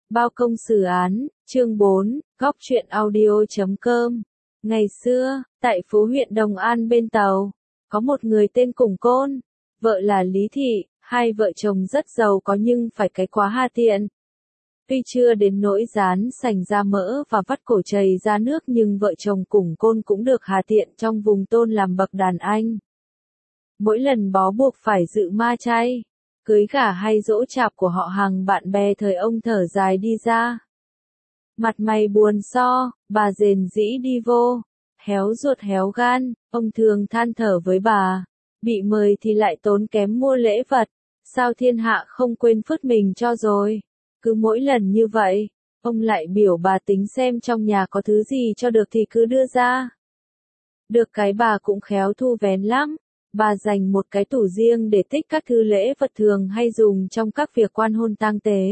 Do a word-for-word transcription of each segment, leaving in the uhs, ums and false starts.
Bao công xử án, chương bốn, góc truyện audio chấm com. Ngày xưa, tại phố huyện Đồng An bên Tàu, có một người tên Củng Côn, vợ là Lý Thị, hai vợ chồng rất giàu có nhưng phải cái quá hà tiện. Tuy chưa đến nỗi rán sành ra mỡ và vắt cổ chày ra nước nhưng vợ chồng Củng Côn cũng được hà tiện trong vùng tôn làm bậc đàn anh. Mỗi lần bó buộc phải dự ma chay, cưới gả hay giỗ chạp của họ hàng bạn bè thời ông thở dài đi ra. Mặt mày buồn so, bà rền rĩ đi vô, héo ruột héo gan, ông thường than thở với bà, bị mời thì lại tốn kém mua lễ vật, sao thiên hạ không quên phước mình cho rồi. Cứ mỗi lần như vậy, ông lại biểu bà tính xem trong nhà có thứ gì cho được thì cứ đưa ra. Được cái bà cũng khéo thu vén lắm. Bà dành một cái tủ riêng để tích các thứ lễ vật thường hay dùng trong các việc quan hôn tang tế.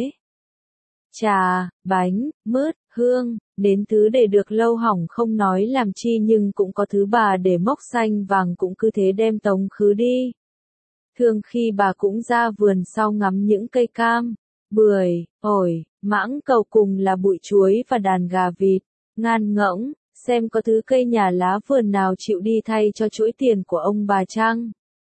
Trà, bánh, mứt, hương, đến thứ để được lâu hỏng không nói làm chi nhưng cũng có thứ bà để mốc xanh vàng cũng cứ thế đem tống khứ đi. Thường khi bà cũng ra vườn sau ngắm những cây cam, bưởi, ổi, mãng cầu cùng là bụi chuối và đàn gà vịt, ngan ngỗng. Xem có thứ cây nhà lá vườn nào chịu đi thay cho chuỗi tiền của ông bà chăng.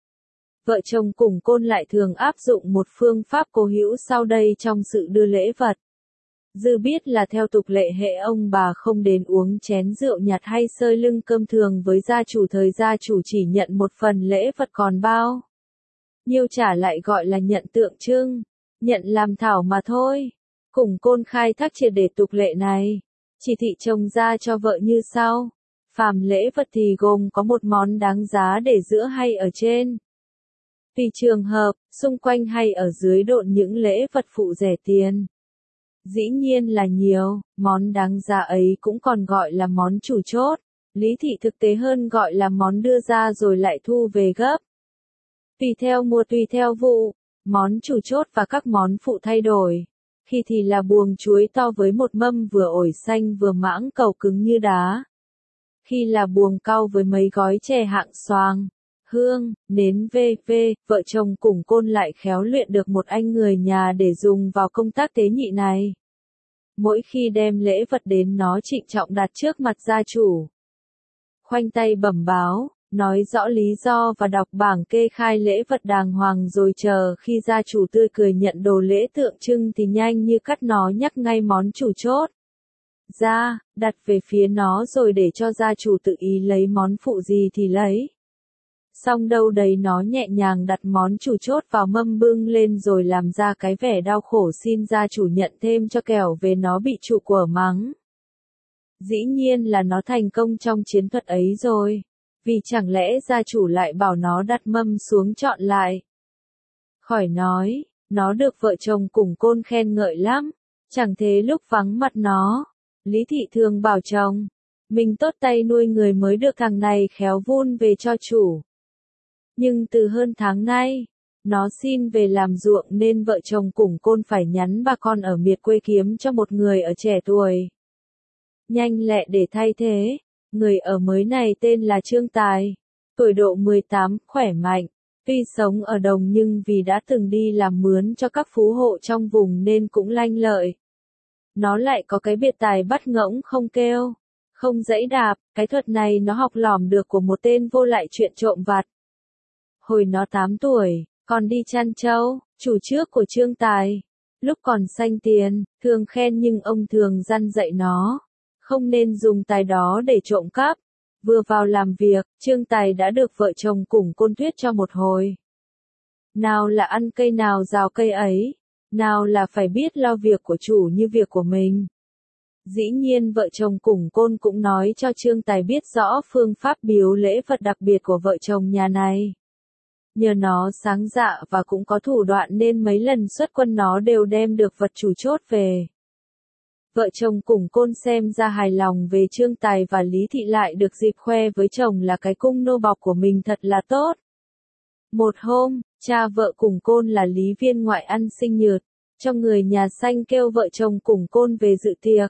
Vợ chồng Củng Côn lại thường áp dụng một phương pháp cố hữu sau đây trong sự đưa lễ vật. Dư biết là theo tục lệ hệ ông bà không đến uống chén rượu nhạt hay sơi lưng cơm thường với gia chủ thời gia chủ chỉ nhận một phần lễ vật còn bao nhiêu trả lại gọi là nhận tượng trưng, nhận làm thảo mà thôi. Củng Côn khai thác triệt để tục lệ này. Chỉ thị chồng ra cho vợ như sau. Phàm lễ vật thì gồm có một món đáng giá để giữa hay ở trên. Tùy trường hợp, xung quanh hay ở dưới độn những lễ vật phụ rẻ tiền. Dĩ nhiên là nhiều, món đáng giá ấy cũng còn gọi là món chủ chốt. Lý thị thực tế hơn gọi là món đưa ra rồi lại thu về gấp. Tùy theo mùa tùy theo vụ, món chủ chốt và các món phụ thay đổi. Khi thì là buồng chuối to với một mâm vừa ổi xanh vừa mãng cầu cứng như đá. Khi là buồng cau với mấy gói chè hạng xoàng, hương, nến vê vê, vợ chồng Củng Côn lại khéo luyện được một anh người nhà để dùng vào công tác tế nhị này. Mỗi khi đem lễ vật đến nó trịnh trọng đặt trước mặt gia chủ. Khoanh tay bẩm báo, nói rõ lý do và đọc bảng kê khai lễ vật đàng hoàng rồi chờ khi gia chủ tươi cười nhận đồ lễ tượng trưng thì nhanh như cắt nó nhắc ngay món chủ chốt ra, đặt về phía nó rồi để cho gia chủ tự ý lấy món phụ gì thì lấy. Xong đâu đấy nó nhẹ nhàng đặt món chủ chốt vào mâm bưng lên rồi làm ra cái vẻ đau khổ xin gia chủ nhận thêm cho kẻo về nó bị chủ của mắng. Dĩ nhiên là nó thành công trong chiến thuật ấy rồi. Vì chẳng lẽ gia chủ lại bảo nó đặt mâm xuống chọn lại. Khỏi nói, nó được vợ chồng Củng Côn khen ngợi lắm. Chẳng thế lúc vắng mặt nó, Lý Thị thường bảo chồng, mình tốt tay nuôi người mới được thằng này khéo vun về cho chủ. Nhưng từ hơn tháng nay, nó xin về làm ruộng nên vợ chồng Củng Côn phải nhắn bà con ở miệt quê kiếm cho một người ở trẻ tuổi. Nhanh lẹ để thay thế. Người ở mới này tên là Trương Tài, tuổi độ mười tám, khỏe mạnh, tuy sống ở đồng nhưng vì đã từng đi làm mướn cho các phú hộ trong vùng nên cũng lanh lợi. Nó lại có cái biệt tài bắt ngỗng không kêu, không dẫy đạp, cái thuật này nó học lỏm được của một tên vô lại chuyện trộm vặt. Hồi nó tám tuổi, còn đi chăn trâu, chủ trước của Trương Tài, lúc còn xanh tiền, thường khen nhưng ông thường dăn dạy nó. Không nên dùng tài đó để trộm cắp. Vừa vào làm việc, Trương Tài đã được vợ chồng Củng Côn thuyết cho một hồi. Nào là ăn cây nào rào cây ấy, nào là phải biết lo việc của chủ như việc của mình. Dĩ nhiên vợ chồng Củng Côn cũng nói cho Trương Tài biết rõ phương pháp biếu lễ vật đặc biệt của vợ chồng nhà này. Nhờ nó sáng dạ và cũng có thủ đoạn nên mấy lần xuất quân nó đều đem được vật chủ chốt về. Vợ chồng Củng Côn xem ra hài lòng về Trương Tài và Lý Thị lại được dịp khoe với chồng là cái cung nô bọc của mình thật là tốt. Một hôm, cha vợ Củng Côn là Lý Viên ngoại ăn sinh nhật, cho người nhà xanh kêu vợ chồng Củng Côn về dự tiệc.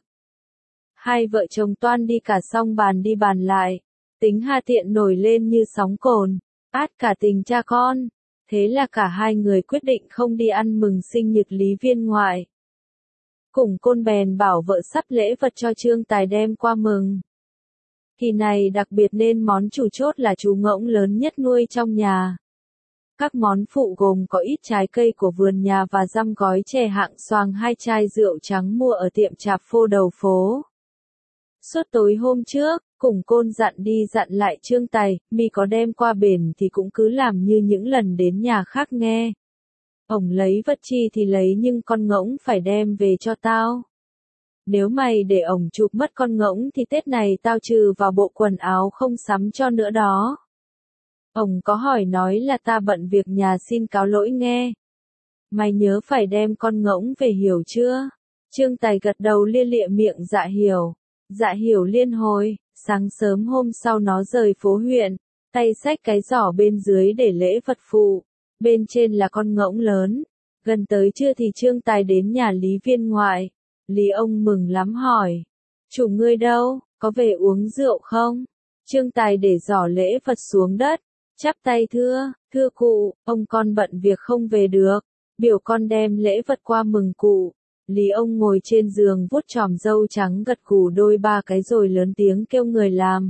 Hai vợ chồng toan đi cả xong bàn đi bàn lại, tính hà tiện nổi lên như sóng cồn, át cả tình cha con. Thế là cả hai người quyết định không đi ăn mừng sinh nhật Lý Viên ngoại. Cùng Côn bèn bảo vợ sắp lễ vật cho Trương Tài đem qua mừng. Kỳ này đặc biệt nên món chủ chốt là chú ngỗng lớn nhất nuôi trong nhà. Các món phụ gồm có ít trái cây của vườn nhà và dăm gói chè hạng xoàng hai chai rượu trắng mua ở tiệm chạp phô đầu phố. Suốt tối hôm trước, Cùng Côn dặn đi dặn lại Trương Tài, mi có đem qua bển thì cũng cứ làm như những lần đến nhà khác nghe. Ổng lấy vật chi thì lấy nhưng con ngỗng phải đem về cho tao. Nếu mày để ổng chụp mất con ngỗng thì Tết này tao trừ vào bộ quần áo không sắm cho nữa đó. Ổng có hỏi nói là ta bận việc nhà xin cáo lỗi nghe. Mày nhớ phải đem con ngỗng về hiểu chưa? Trương Tài gật đầu lia lịa miệng dạ hiểu. Dạ hiểu liên hồi, sáng sớm hôm sau nó rời phố huyện, tay xách cái giỏ bên dưới để lễ vật phụ, bên trên là con ngỗng lớn. Gần tới trưa thì Trương Tài đến nhà Lý Viên ngoại. Lý ông mừng lắm hỏi. Chủ ngươi đâu, có về uống rượu không? Trương Tài để giỏ lễ vật xuống đất, chắp tay thưa, thưa cụ, ông con bận việc không về được, biểu con đem lễ vật qua mừng cụ. Lý ông ngồi trên giường vuốt chòm râu trắng gật gù đôi ba cái rồi lớn tiếng kêu người làm.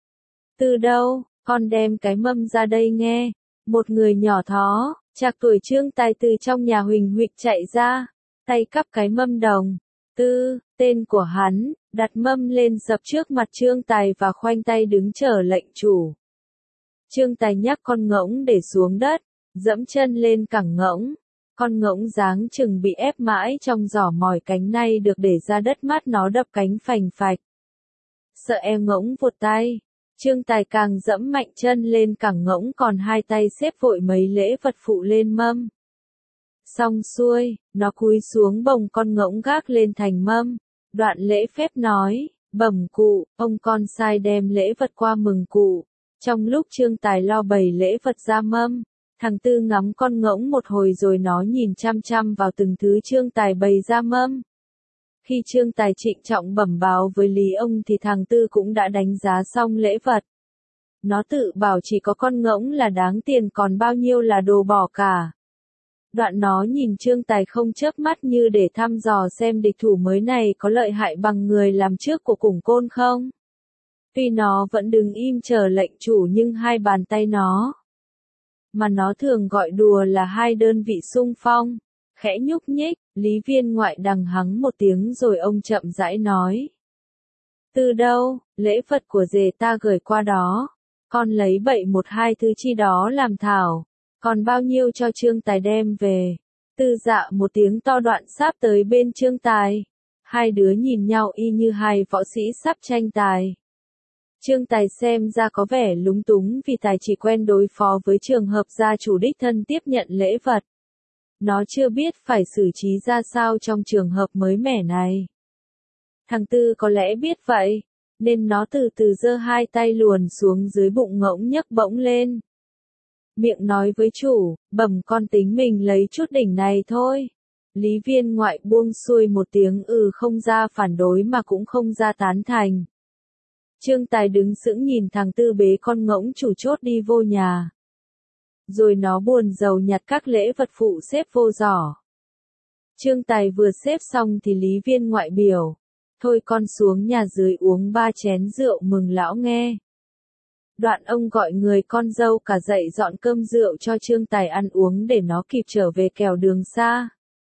Từ đâu, con đem cái mâm ra đây nghe. Một người nhỏ thó, trạc tuổi Trương Tài từ trong nhà huỳnh huỵch chạy ra, tay cắp cái mâm đồng. Tư, tên của hắn, đặt mâm lên dập trước mặt Trương Tài và khoanh tay đứng chờ lệnh chủ. Trương Tài nhắc con ngỗng để xuống đất, dẫm chân lên cẳng ngỗng. Con ngỗng dáng chừng bị ép mãi trong giỏ mỏi cánh nay được để ra đất mắt nó đập cánh phành phạch. Sợ em ngỗng vụt tay, Trương Tài càng dẫm mạnh chân lên cẳng ngỗng còn hai tay xếp vội mấy lễ vật phụ lên mâm. Xong xuôi, nó cúi xuống bồng con ngỗng gác lên thành mâm. Đoạn lễ phép nói, bẩm cụ, ông con sai đem lễ vật qua mừng cụ. Trong lúc Trương Tài lo bày lễ vật ra mâm, thằng Tư ngắm con ngỗng một hồi rồi nó nhìn chăm chăm vào từng thứ Trương Tài bày ra mâm. Khi Trương Tài trịnh trọng bẩm báo với Lý ông thì thằng Tư cũng đã đánh giá xong lễ vật. Nó tự bảo chỉ có con ngỗng là đáng tiền còn bao nhiêu là đồ bỏ cả. Đoạn nó nhìn Trương Tài không chớp mắt như để thăm dò xem địch thủ mới này có lợi hại bằng người làm trước của Cùng Côn không. Tuy nó vẫn đứng im chờ lệnh chủ nhưng hai bàn tay nó, mà nó thường gọi đùa là hai đơn vị xung phong, khẽ nhúc nhích. Lý Viên ngoại đằng hắng một tiếng rồi ông chậm rãi nói. Từ đâu, lễ vật của dề ta gửi qua đó, con lấy bậy một hai thứ chi đó làm thảo, còn bao nhiêu cho Trương Tài đem về. Tư dạ một tiếng to đoạn sáp tới bên Trương Tài. Hai đứa nhìn nhau y như hai võ sĩ sắp tranh tài. Trương Tài xem ra có vẻ lúng túng vì Tài chỉ quen đối phó với trường hợp gia chủ đích thân tiếp nhận lễ vật. Nó chưa biết phải xử trí ra sao trong trường hợp mới mẻ này. Thằng Tư có lẽ biết vậy, nên nó từ từ giơ hai tay luồn xuống dưới bụng ngỗng nhấc bỗng lên. Miệng nói với chủ, bẩm con tính mình lấy chút đỉnh này thôi. Lý Viên ngoại buông xuôi một tiếng ừ không ra phản đối mà cũng không ra tán thành. Trương Tài đứng sững nhìn thằng Tư bế con ngỗng chủ chốt đi vô nhà. Rồi nó buồn rầu nhặt các lễ vật phụ xếp vô giỏ. Trương Tài vừa xếp xong thì Lý Viên ngoại biểu. Thôi con xuống nhà dưới uống ba chén rượu mừng lão nghe. Đoạn ông gọi người con dâu cả dậy dọn cơm rượu cho Trương Tài ăn uống để nó kịp trở về kẻo đường xa.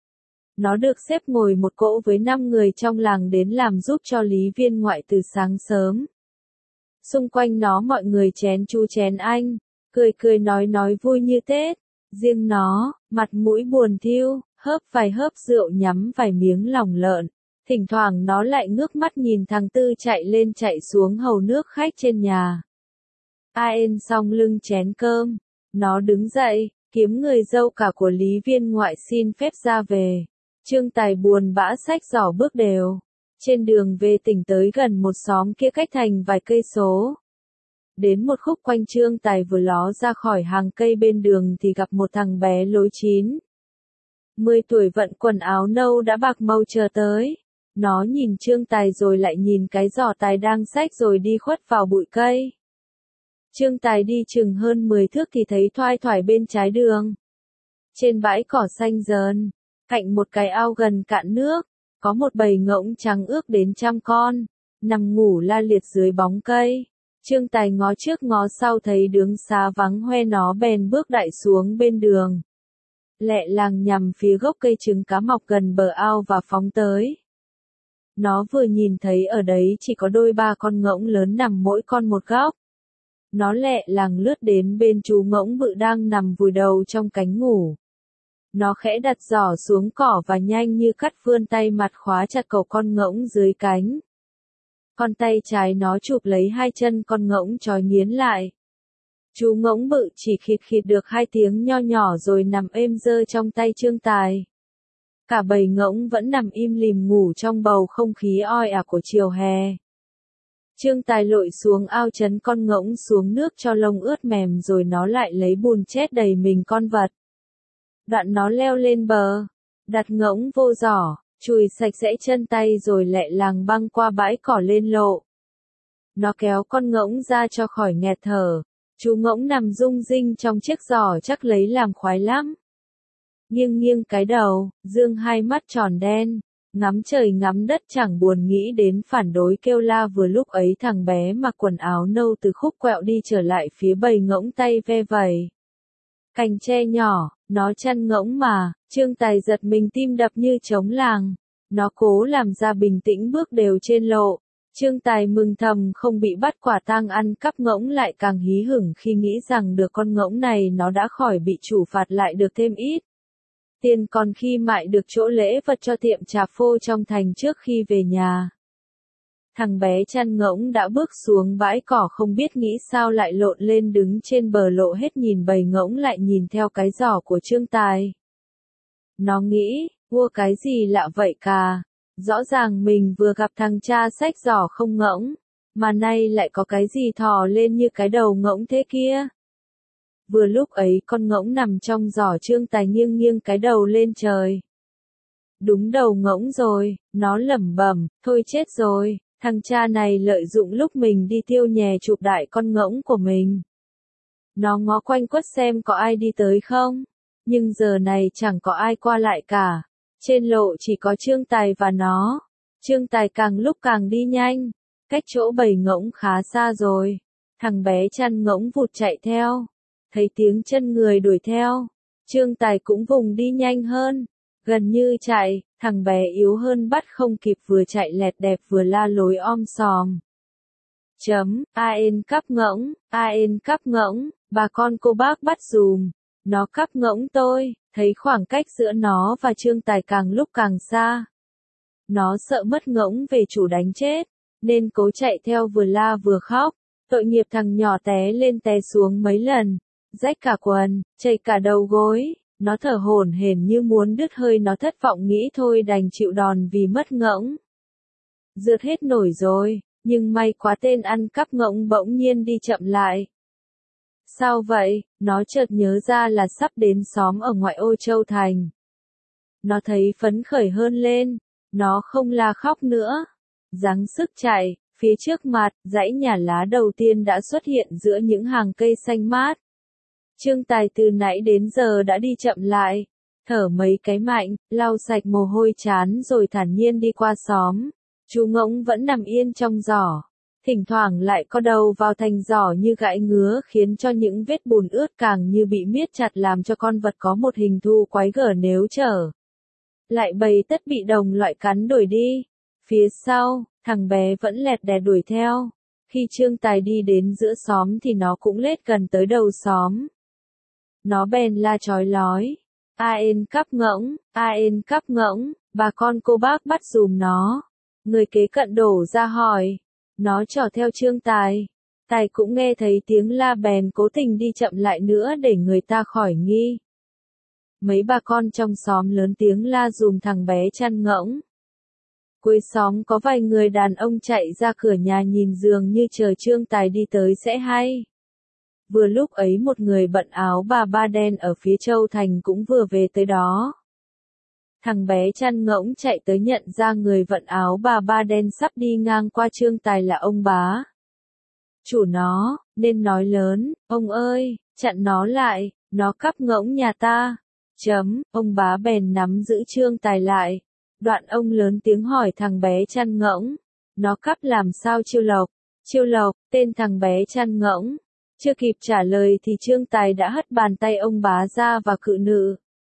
Nó được xếp ngồi một cỗ với năm người trong làng đến làm giúp cho Lý Viên ngoại từ sáng sớm. Xung quanh nó mọi người chén chú chén anh, cười cười nói nói vui như Tết. Riêng nó, mặt mũi buồn thiu, hớp vài hớp rượu nhắm vài miếng lòng lợn. Thỉnh thoảng nó lại ngước mắt nhìn thằng Tư chạy lên chạy xuống hầu nước khách trên nhà. Aen xong lưng chén cơm, nó đứng dậy, kiếm người dâu cả của Lý Viên ngoại xin phép ra về. Trương Tài buồn bã xách giỏ bước đều. Trên đường về tỉnh tới gần một xóm kia cách thành vài cây số. Đến một khúc quanh Trương Tài vừa ló ra khỏi hàng cây bên đường thì gặp một thằng bé lối chín. Mười tuổi vận quần áo nâu đã bạc màu chờ tới. Nó nhìn Trương Tài rồi lại nhìn cái giỏ Tài đang xách rồi đi khuất vào bụi cây. Trương Tài đi chừng hơn mười thước thì thấy thoai thoải bên trái đường. Trên bãi cỏ xanh dờn, cạnh một cái ao gần cạn nước, Có một bầy ngỗng trắng ước đến trăm con, nằm ngủ la liệt dưới bóng cây. Trương Tài ngó trước ngó sau thấy đường xá vắng hoe nó bèn bước đại xuống bên đường. Lẹ làng nhằm phía gốc cây trứng cá mọc gần bờ ao và phóng tới. Nó vừa nhìn thấy ở đấy chỉ có đôi ba con ngỗng lớn nằm mỗi con một góc. Nó lẹ làng lướt đến bên chú ngỗng bự đang nằm vùi đầu trong cánh ngủ. Nó khẽ đặt giỏ xuống cỏ và nhanh như cắt vươn tay mặt khóa chặt cổ con ngỗng dưới cánh. Con tay trái nó chụp lấy hai chân con ngỗng trói nghiến lại. Chú ngỗng bự chỉ khịt khịt được hai tiếng nho nhỏ rồi nằm êm dơ trong tay Trương Tài. Cả bầy ngỗng vẫn nằm im lìm ngủ trong bầu không khí oi ả của chiều hè. Trương Tài lội xuống ao chấn con ngỗng xuống nước cho lông ướt mềm rồi nó lại lấy bùn chét đầy mình con vật. Đoạn nó leo lên bờ, đặt ngỗng vô giỏ, chùi sạch sẽ chân tay rồi lẹ làng băng qua bãi cỏ lên lộ. Nó kéo con ngỗng ra cho khỏi nghẹt thở, chú ngỗng nằm rung rinh trong chiếc giỏ chắc lấy làm khoái lắm. Nghiêng nghiêng cái đầu, dương hai mắt tròn đen, ngắm trời ngắm đất chẳng buồn nghĩ đến phản đối kêu la vừa lúc ấy thằng bé mặc quần áo nâu từ khúc quẹo đi trở lại phía bầy ngỗng tay ve vẩy. Cành tre nhỏ, nó chăn ngỗng mà, Trương Tài giật mình tim đập như trống làng. Nó cố làm ra bình tĩnh bước đều trên lộ. Trương Tài mừng thầm không bị bắt quả tang ăn cắp ngỗng lại càng hí hửng khi nghĩ rằng được con ngỗng này nó đã khỏi bị chủ phạt lại được thêm ít tiền còn khi mại được chỗ lễ vật cho tiệm trà phô trong thành trước khi về nhà. Thằng bé chăn ngỗng đã bước xuống bãi cỏ không biết nghĩ sao lại lộn lên đứng trên bờ lộ hết nhìn bầy ngỗng lại nhìn theo cái giỏ của Trương Tài. Nó nghĩ, vua cái gì lạ vậy cả, rõ ràng mình vừa gặp thằng cha xách giỏ không ngỗng, mà nay lại có cái gì thò lên như cái đầu ngỗng thế kia. Vừa lúc ấy con ngỗng nằm trong giỏ Trương Tài nghiêng nghiêng cái đầu lên trời. Đúng đầu ngỗng rồi, nó lẩm bẩm, thôi chết rồi, thằng cha này lợi dụng lúc mình đi tiêu nhè chụp đại con ngỗng của mình. Nó ngó quanh quất xem có ai đi tới không, nhưng giờ này chẳng có ai qua lại cả. Trên lộ chỉ có Trương Tài và nó. Trương Tài càng lúc càng đi nhanh, cách chỗ bầy ngỗng khá xa rồi. Thằng bé chăn ngỗng vụt chạy theo. Thấy tiếng chân người đuổi theo, Trương Tài cũng vùng đi nhanh hơn. Gần như chạy, thằng bé yếu hơn bắt không kịp vừa chạy lẹt đẹt vừa la lối om sòm. Chấm, An cắp ngỗng, An cắp ngỗng, bà con cô bác bắt dùm. Nó cắp ngỗng tôi, thấy khoảng cách giữa nó và Trương Tài càng lúc càng xa. Nó sợ mất ngỗng về chủ đánh chết, nên cố chạy theo vừa la vừa khóc. Tội nghiệp thằng nhỏ té lên té xuống mấy lần, rách cả quần, chảy cả đầu gối. Nó thở hổn hển như muốn đứt hơi, nó thất vọng nghĩ thôi đành chịu đòn vì mất ngỗng. Rượt hết nổi rồi, nhưng may quá tên ăn cắp ngỗng bỗng nhiên đi chậm lại. Sao vậy? Nó chợt nhớ ra là sắp đến xóm ở ngoại ô Châu Thành. Nó thấy phấn khởi hơn lên, nó không la khóc nữa. Giáng sức chạy, phía trước mặt, dãy nhà lá đầu tiên đã xuất hiện giữa những hàng cây xanh mát. Trương Tài từ nãy đến giờ đã đi chậm lại, thở mấy cái mạnh, lau sạch mồ hôi chán rồi thản nhiên đi qua xóm. Chú ngỗng vẫn nằm yên trong giỏ, thỉnh thoảng lại co đầu vào thành giỏ như gãi ngứa khiến cho những vết bùn ướt càng như bị miết chặt làm cho con vật có một hình thù quái gở nếu trở lại bầy tất bị đồng loại cắn đuổi đi. Phía sau, thằng bé vẫn lẹt đẹt đuổi theo. Khi Trương Tài đi đến giữa xóm thì nó cũng lết gần tới đầu xóm. Nó bèn la chói lói. An cắp ngỗng, An cắp ngỗng, bà con cô bác bắt dùm nó. Người kế cận đổ ra hỏi. Nó trỏ theo Trương Tài. Tài cũng nghe thấy tiếng la bèn cố tình đi chậm lại nữa để người ta khỏi nghi. Mấy bà con trong xóm lớn tiếng la dùm thằng bé chăn ngỗng. Cuối xóm có vài người đàn ông chạy ra cửa nhà nhìn dường như chờ Trương Tài đi tới sẽ hay. Vừa lúc ấy một người bận áo bà ba đen ở phía Châu Thành cũng vừa về tới đó. Thằng bé chăn ngỗng chạy tới nhận ra người vận áo bà ba đen sắp đi ngang qua Trương Tài là ông bá chủ nó, nên nói lớn, ông ơi, chặn nó lại, nó cắp ngỗng nhà ta. Chấm, ông bá bèn nắm giữ Trương Tài lại. Đoạn ông lớn tiếng hỏi thằng bé chăn ngỗng. Nó cắp làm sao Chiêu Lộc? Chiêu Lộc, tên thằng bé chăn ngỗng. Chưa kịp trả lời thì Trương Tài đã hất bàn tay ông bá ra và cự nữ.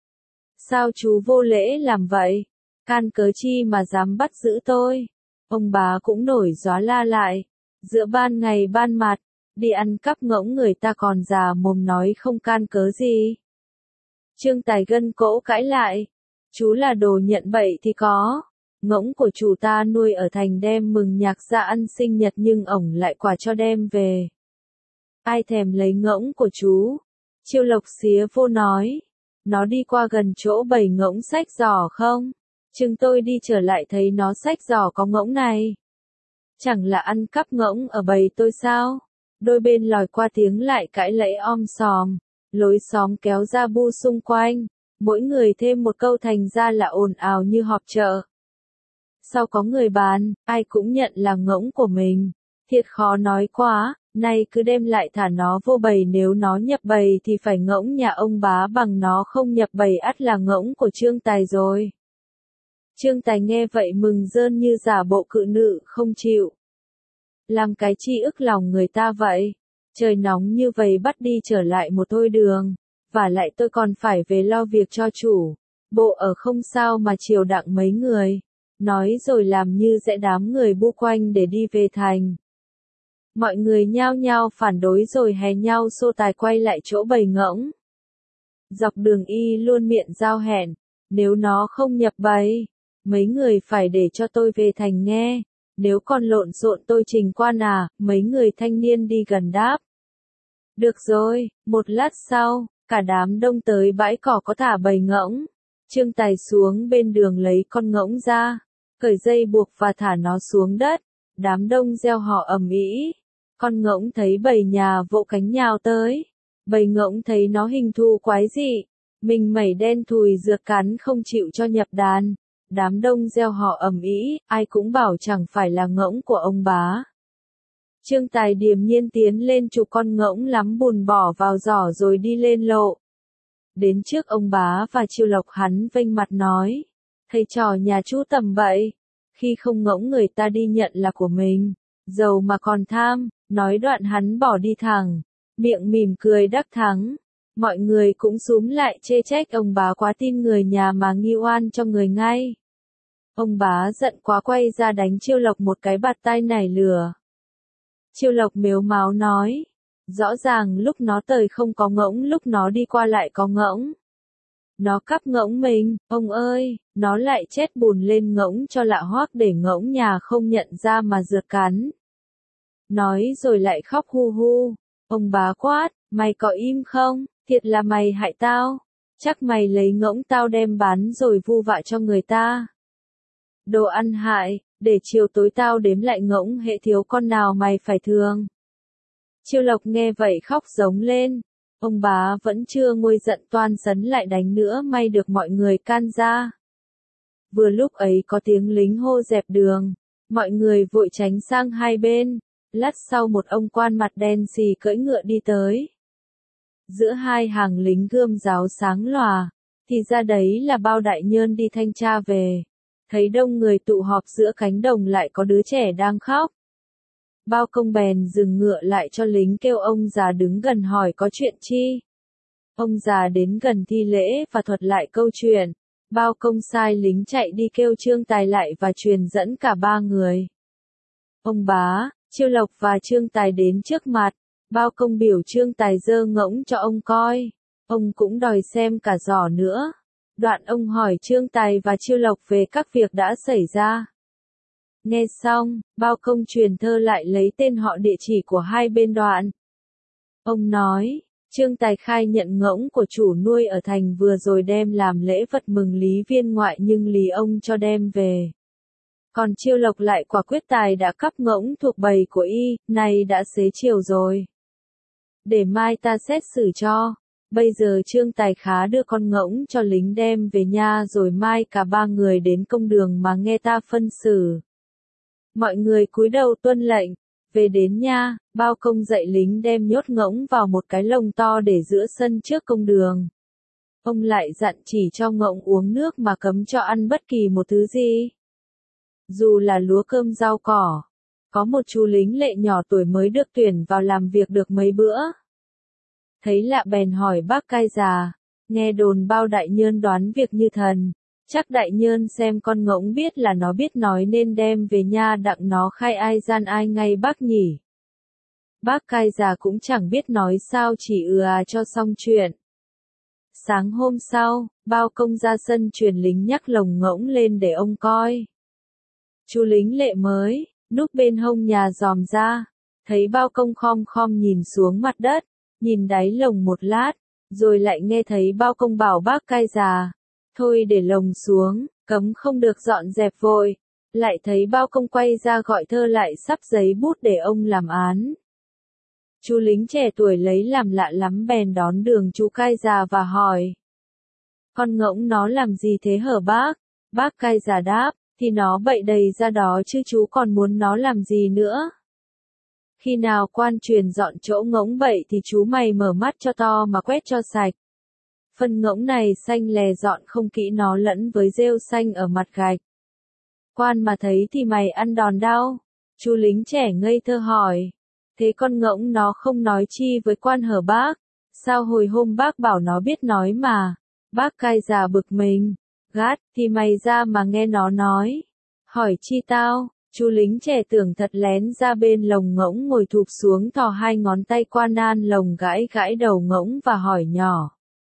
Sao chú vô lễ làm vậy? Can cớ chi mà dám bắt giữ tôi? Ông bá cũng nổi gió la lại. Giữa ban ngày ban mặt, đi ăn cắp ngỗng người ta còn già mồm nói không can cớ gì. Trương Tài gân cỗ cãi lại. Chú là đồ nhận bậy thì có. Ngỗng của chủ ta nuôi ở thành đem mừng nhạc ra ăn sinh nhật nhưng ổng lại quả cho đem về. Ai thèm lấy ngỗng của chú? Chiêu Lộc xía vô nói. Nó đi qua gần chỗ bầy ngỗng xách giỏ không? Chừng tôi đi trở lại thấy nó xách giỏ có ngỗng này. Chẳng là ăn cắp ngỗng ở bầy tôi sao? Đôi bên lòi qua tiếng lại cãi lẫy om sòm. Lối xóm kéo ra bu xung quanh. Mỗi người thêm một câu thành ra là ồn ào như họp chợ. Sau có người bán, ai cũng nhận là ngỗng của mình. Thiệt khó nói quá, nay cứ đem lại thả nó vô bầy, nếu nó nhập bầy thì phải ngỗng nhà ông bá, bằng nó không nhập bầy ắt là ngỗng của Trương Tài rồi. Trương Tài nghe vậy mừng rơn như giả bộ cự nữ không chịu. Làm cái chi ức lòng người ta vậy? Trời nóng như vậy bắt đi trở lại một thôi đường. Và lại tôi còn phải về lo việc cho chủ. Bộ ở không sao mà chiều đặng mấy người. Nói rồi làm như dễ đám người bu quanh để đi về thành. Mọi người nhao nhao phản đối rồi hè nhau xô tài quay lại chỗ bầy ngỗng. Dọc đường y luôn miệng giao hẹn. Nếu nó không nhập bầy, mấy người phải để cho tôi về thành nghe. Nếu còn lộn xộn tôi trình quan à, mấy người thanh niên đi gần đáp. Được rồi, một lát sau, cả đám đông tới bãi cỏ có thả bầy ngỗng. Trương Tài xuống bên đường lấy con ngỗng ra, cởi dây buộc và thả nó xuống đất. Đám đông reo hò ầm ĩ. Con ngỗng thấy bầy nhà vỗ cánh nhào tới. Bầy ngỗng thấy nó hình thù quái dị, mình mẩy đen thùi rượt cắn không chịu cho nhập đàn. Đám đông reo hò ầm ĩ, ai cũng bảo chẳng phải là ngỗng của ông bá. Trương Tài điềm nhiên tiến lên chụp con ngỗng lắm bùn bỏ vào giỏ rồi đi lên lộ. Đến trước ông bá và Chiêu Lộc hắn vênh mặt nói. Thầy trò nhà chú tầm bậy. Khi không ngỗng người ta đi nhận là của mình. Giàu mà còn tham, nói đoạn hắn bỏ đi thẳng. Miệng mỉm cười đắc thắng. Mọi người cũng xúm lại chê trách ông bá quá tin người nhà mà nghi oan cho người ngay. Ông bá giận quá quay ra đánh Chiêu Lộc một cái bạt tai nảy lửa. Chiêu Lộc mếu máo nói. Rõ ràng lúc nó tới không có ngỗng, lúc nó đi qua lại có ngỗng. Nó cắp ngỗng mình, ông ơi, nó lại chết bùn lên ngỗng cho lạ hoắc để ngỗng nhà không nhận ra mà rượt cắn. Nói rồi lại khóc hu hu. Ông bá quát, mày có im không, thiệt là mày hại tao. Chắc mày lấy ngỗng tao đem bán rồi vu vạ cho người ta. Đồ ăn hại, để chiều tối tao đếm lại ngỗng, hệ thiếu con nào mày phải thương. Chiêu Lộc nghe vậy khóc giống lên. Ông bá vẫn chưa nguôi giận toan sấn lại đánh nữa, may được mọi người can ra. Vừa lúc ấy có tiếng lính hô dẹp đường. Mọi người vội tránh sang hai bên. Lát sau một ông quan mặt đen xì cưỡi ngựa đi tới. Giữa hai hàng lính gươm giáo sáng lòa, thì ra đấy là Bao đại nhơn đi thanh tra về. Thấy đông người tụ họp giữa cánh đồng lại có đứa trẻ đang khóc. Bao công bèn dừng ngựa lại cho lính, kêu ông già đứng gần hỏi có chuyện chi. Ông già đến gần thi lễ và thuật lại câu chuyện. Bao công sai lính chạy đi kêu Trương Tài lại và truyền dẫn cả ba người. Ông bá, Chiêu Lộc và Trương Tài đến trước mặt. Bao công biểu Trương Tài giơ ngỗng cho ông coi. Ông cũng đòi xem cả giỏ nữa. Đoạn ông hỏi Trương Tài và Chiêu Lộc về các việc đã xảy ra. Nghe xong, Bao công truyền thơ lại lấy tên họ địa chỉ của hai bên đoạn. Ông nói, Trương Tài khai nhận ngỗng của chủ nuôi ở thành vừa rồi đem làm lễ vật mừng Lý viên ngoại nhưng Lý ông cho đem về. Còn Chiêu Lộc lại quả quyết Tài đã cắp ngỗng thuộc bầy của y, nay đã xế chiều rồi. Để mai ta xét xử cho. Bây giờ Trương Tài khá đưa con ngỗng cho lính đem về nha, rồi mai cả ba người đến công đường mà nghe ta phân xử. Mọi người cúi đầu tuân lệnh. Về đến nha, Bao công dạy lính đem nhốt ngỗng vào một cái lồng to để giữa sân trước công đường. Ông lại dặn chỉ cho ngỗng uống nước mà cấm cho ăn bất kỳ một thứ gì. Dù là lúa cơm rau cỏ. Có một chú lính lệ nhỏ tuổi mới được tuyển vào làm việc được mấy bữa. Thấy lạ bèn hỏi bác cai già, nghe đồn bao đại nhơn đoán việc như thần. Chắc đại nhơn xem con ngỗng biết là nó biết nói nên đem về nhà đặng nó khai ai gian ai ngay bác nhỉ. Bác cai già cũng chẳng biết nói sao chỉ ừ à cho xong chuyện. Sáng hôm sau, bao công ra sân truyền lính nhắc lồng ngỗng lên để ông coi. Chú lính lệ mới, núp bên hông nhà dòm ra, thấy bao công khom khom nhìn xuống mặt đất, nhìn đáy lồng một lát, rồi lại nghe thấy bao công bảo bác cai già, thôi để lồng xuống, cấm không được dọn dẹp vội, lại thấy bao công quay ra gọi thơ lại sắp giấy bút để ông làm án. Chú lính trẻ tuổi lấy làm lạ lắm bèn đón đường chú cai già và hỏi. Con ngỗng nó làm gì thế hở bác? Bác cai già đáp, thì nó bậy đầy ra đó chứ chú còn muốn nó làm gì nữa. Khi nào quan truyền dọn chỗ ngỗng bậy thì chú mày mở mắt cho to mà quét cho sạch. Phân ngỗng này xanh lè dọn không kỹ nó lẫn với rêu xanh ở mặt gạch. Quan mà thấy thì mày ăn đòn đau. Chú lính trẻ ngây thơ hỏi. Thế con ngỗng nó không nói chi với quan hở bác? Sao hồi hôm bác bảo nó biết nói mà? Bác cai già bực mình. Gát, thì mày ra mà nghe nó nói. Hỏi chi tao? Chú lính trẻ tưởng thật lén ra bên lồng ngỗng ngồi thụp xuống thò hai ngón tay qua nan lồng gãi gãi đầu ngỗng và hỏi nhỏ.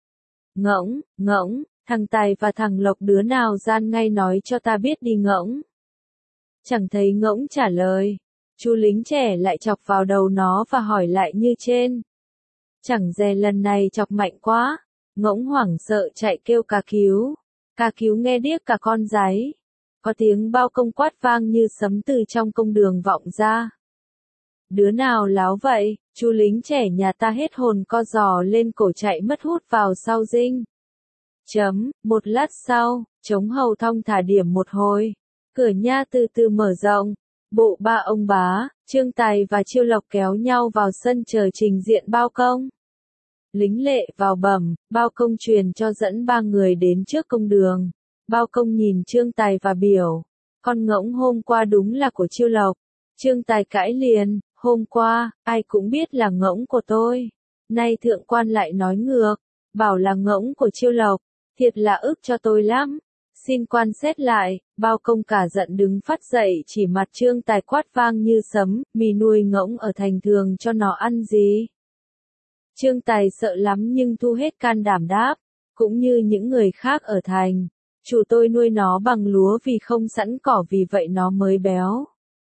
Ngỗng, ngỗng, thằng Tài và thằng Lộc đứa nào gian ngay nói cho ta biết đi ngỗng. Chẳng thấy ngỗng trả lời. Chú lính trẻ lại chọc vào đầu nó và hỏi lại như trên. Chẳng dè lần này chọc mạnh quá. Ngỗng hoảng sợ chạy kêu cà cứu. Cà cứu nghe điếc cả con giấy. Có tiếng bao công quát vang như sấm từ trong công đường vọng ra. Đứa nào láo vậy? Chú lính trẻ nhà ta hết hồn co giò lên cổ chạy mất hút vào sau dinh. Chấm, một lát sau, trống hầu thong thả điểm một hồi. Cửa nha từ từ mở rộng. Bộ ba ông bá, Trương Tài và Chiêu Lộc kéo nhau vào sân chờ trình diện bao công. Lính lệ vào bẩm, bao công truyền cho dẫn ba người đến trước công đường. Bao công nhìn Trương Tài và biểu, con ngỗng hôm qua đúng là của Chiêu Lộc. Trương Tài cãi liền, hôm qua, ai cũng biết là ngỗng của tôi. Nay thượng quan lại nói ngược, bảo là ngỗng của Chiêu Lộc, thiệt là ức cho tôi lắm. Xin quan xét lại, bao công cả giận đứng phát dậy chỉ mặt Trương Tài quát vang như sấm, mì nuôi ngỗng ở thành thường cho nó ăn gì. Trương Tài sợ lắm nhưng thu hết can đảm đáp, cũng như những người khác ở thành. Chủ tôi nuôi nó bằng lúa vì không sẵn cỏ vì vậy nó mới béo.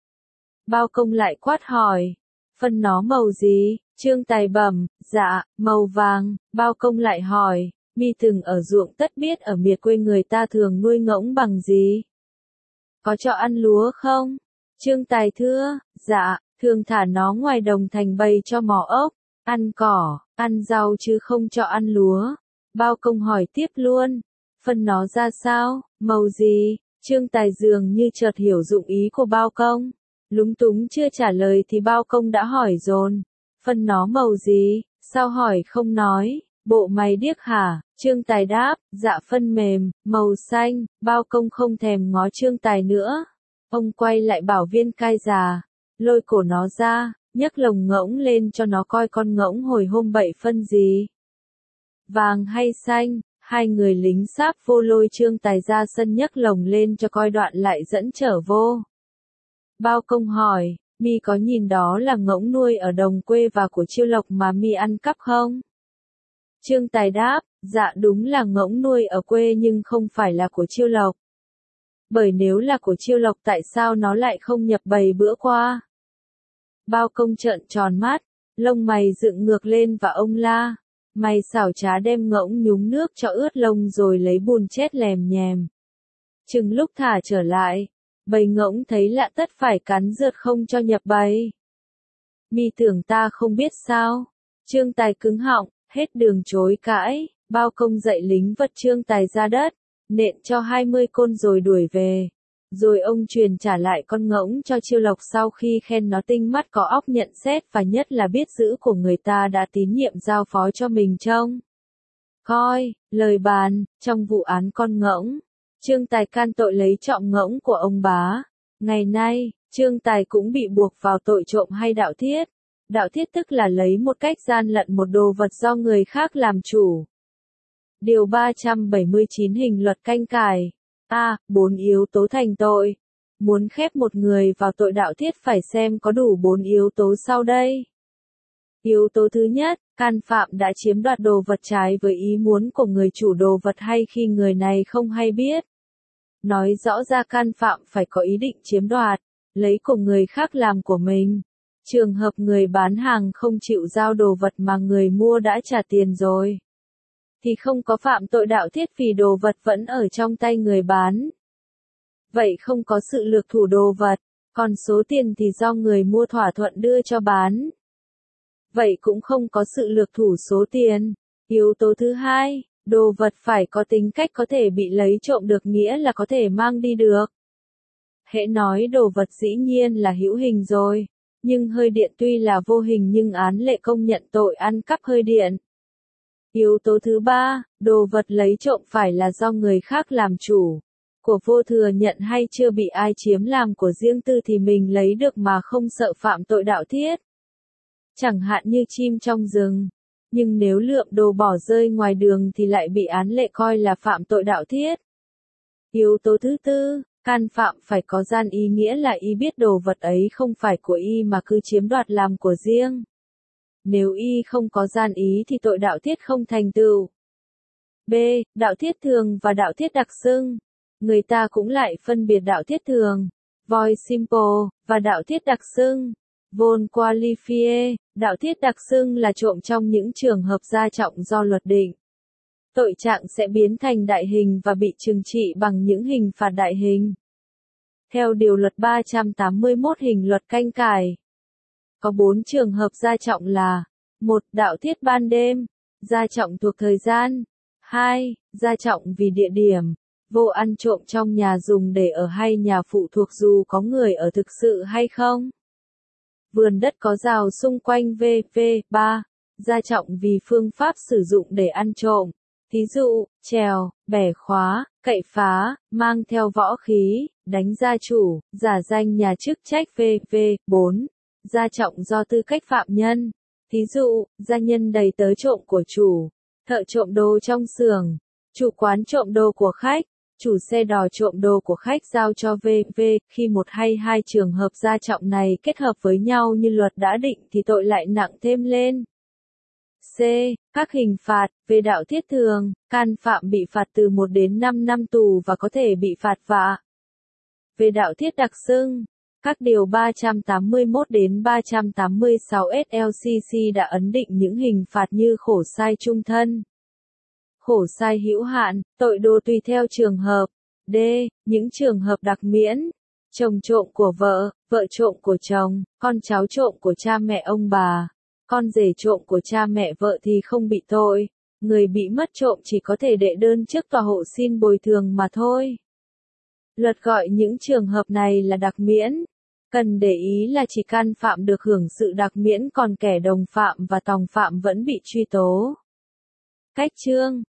Bao công lại quát hỏi, phân nó màu gì? Trương Tài bẩm, dạ, màu vàng. Bao công lại hỏi, mi từng ở ruộng tất biết ở miệt quê người ta thường nuôi ngỗng bằng gì? Có cho ăn lúa không? Trương Tài thưa, dạ, thường thả nó ngoài đồng thành bầy cho mỏ ốc, ăn cỏ, ăn rau chứ không cho ăn lúa. Bao công hỏi tiếp luôn, phân nó ra sao, màu gì? Trương Tài dường như chợt hiểu dụng ý của bao công. Lúng túng chưa trả lời thì bao công đã hỏi dồn, phân nó màu gì, sao hỏi không nói, bộ mày điếc hả? Trương Tài đáp, dạ phân mềm, màu xanh. Bao công không thèm ngó Trương Tài nữa. Ông quay lại bảo viên cai già, lôi cổ nó ra, nhấc lồng ngỗng lên cho nó coi con ngỗng hồi hôm bậy phân gì. Vàng hay xanh? Hai người lính sáp vô lôi Trương Tài ra sân nhấc lồng lên cho coi đoạn lại dẫn trở vô. Bao công hỏi, mi có nhìn đó là ngỗng nuôi ở đồng quê và của Chiêu Lộc mà mi ăn cắp không? Trương Tài đáp, dạ đúng là ngỗng nuôi ở quê nhưng không phải là của Chiêu Lộc. Bởi nếu là của Chiêu Lộc tại sao nó lại không nhập bầy bữa qua? Bao công trợn tròn mắt, lông mày dựng ngược lên và ông la. Mày xảo trá đem ngỗng nhúng nước cho ướt lông rồi lấy bùn chết lèm nhèm. Chừng lúc thả trở lại, bầy ngỗng thấy lạ tất phải cắn rượt không cho nhập bầy. Mi tưởng ta không biết sao? Trương Tài cứng họng, hết đường chối cãi. Bao công dạy lính vật Trương Tài ra đất, nện cho hai mươi côn rồi đuổi về. Rồi ông truyền trả lại con ngỗng cho Chiêu Lộc sau khi khen nó tinh mắt có óc nhận xét và nhất là biết giữ của người ta đã tín nhiệm giao phó cho mình trông. Coi, lời bàn, trong vụ án con ngỗng, Trương Tài can tội lấy trộm ngỗng của ông bá. Ngày nay, Trương Tài cũng bị buộc vào tội trộm hay đạo thiết. Đạo thiết tức là lấy một cách gian lận một đồ vật do người khác làm chủ. Điều ba trăm bảy mươi chín Hình luật canh cải. A. Bốn yếu tố thành tội. Muốn khép một người vào tội đạo thiết phải xem có đủ bốn yếu tố sau đây. Yếu tố thứ nhất, can phạm đã chiếm đoạt đồ vật trái với ý muốn của người chủ đồ vật hay khi người này không hay biết. Nói rõ ra can phạm phải có ý định chiếm đoạt, lấy của người khác làm của mình. Trường hợp người bán hàng không chịu giao đồ vật mà người mua đã trả tiền rồi, thì không có phạm tội đạo thiết vì đồ vật vẫn ở trong tay người bán. Vậy không có sự lược thủ đồ vật, còn số tiền thì do người mua thỏa thuận đưa cho bán. Vậy cũng không có sự lược thủ số tiền. Yếu tố thứ hai, đồ vật phải có tính cách có thể bị lấy trộm được, nghĩa là có thể mang đi được. Hễ nói đồ vật dĩ nhiên là hữu hình rồi, nhưng hơi điện tuy là vô hình nhưng án lệ công nhận tội ăn cắp hơi điện. Yếu tố thứ ba, đồ vật lấy trộm phải là do người khác làm chủ. Của vô thừa nhận hay chưa bị ai chiếm làm của riêng tư thì mình lấy được mà không sợ phạm tội đạo thiết. Chẳng hạn như chim trong rừng. Nhưng nếu lượm đồ bỏ rơi ngoài đường thì lại bị án lệ coi là phạm tội đạo thiết. Yếu tố thứ tư, can phạm phải có gian ý, nghĩa là y biết đồ vật ấy không phải của y mà cứ chiếm đoạt làm của riêng. Nếu y không có gian ý thì tội đạo thiết không thành tựu. B. Đạo thiết thường và đạo thiết đặc xưng. Người ta cũng lại phân biệt đạo thiết thường, void simple, và đạo thiết đặc xưng, von qualifié. Đạo thiết đặc xưng là trộm trong những trường hợp gia trọng do luật định. Tội trạng sẽ biến thành đại hình và bị trừng trị bằng những hình phạt đại hình. Theo điều luật ba trăm tám mươi mốt Hình luật canh cải, có bốn trường hợp gia trọng là: một. Đạo thiết ban đêm, gia trọng thuộc thời gian. hai. Gia trọng vì địa điểm, vô ăn trộm trong nhà dùng để ở hay nhà phụ thuộc dù có người ở thực sự hay không. Vườn đất có rào xung quanh vân vân ba. Gia trọng vì phương pháp sử dụng để ăn trộm, thí dụ, trèo, bẻ khóa, cậy phá, mang theo võ khí, đánh gia chủ, giả danh nhà chức trách vân vân bốn. Gia trọng do tư cách phạm nhân, thí dụ, gia nhân đầy tớ trộm của chủ, thợ trộm đồ trong xưởng, chủ quán trộm đồ của khách, chủ xe đò trộm đồ của khách giao cho vân vân. Khi một hay hai trường hợp gia trọng này kết hợp với nhau như luật đã định thì tội lại nặng thêm lên. C. Các hình phạt. Về đạo thiết thường, can phạm bị phạt từ một đến năm năm tù và có thể bị phạt vạ. Về đạo thiết đặc xưng, các điều ba trăm tám mươi mốt đến ba trăm tám mươi sáu S L C C đã ấn định những hình phạt như khổ sai chung thân, khổ sai hữu hạn, tội đồ tùy theo trường hợp. D. Những trường hợp đặc miễn: chồng trộm của vợ, vợ trộm của chồng, con cháu trộm của cha mẹ ông bà, con rể trộm của cha mẹ vợ thì không bị tội. Người bị mất trộm chỉ có thể đệ đơn trước tòa hộ xin bồi thường mà thôi. Luật gọi những trường hợp này là đặc miễn. Cần để ý là chỉ can phạm được hưởng sự đặc miễn, còn kẻ đồng phạm và tòng phạm vẫn bị truy tố. Cách chương